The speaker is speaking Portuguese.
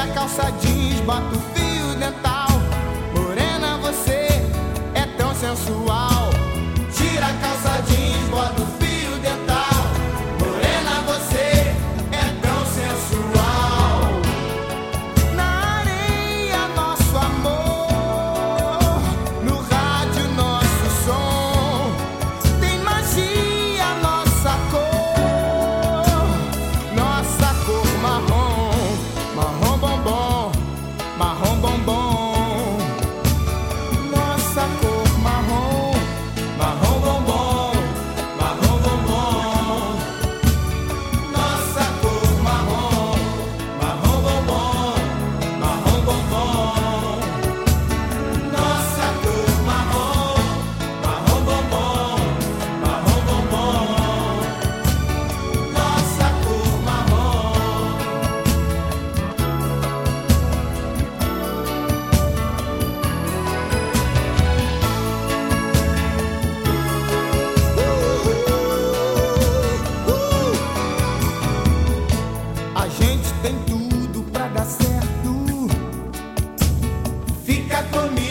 Tira a calça jeans, bota o fio dental. Morena, você é tão sensual. Tira a calça jeans, bota o fio dental. Morena, você é tão sensual. Na areia, nosso amor. No rádio, nosso som. Tem magia, nossa cor. Nossa cor marrom. Marrom bombom. Marrom bombom. Nossa cor marrom. Marrom bombom. Marrom bombom. Nossa cor marrom. Marrom bombom. Marrom bombom. Nossa cor marrom. Marrom bombom. Marrom bombom. Nossa cor marrom. A gente tem tudo pra dar certo. Fica comigo.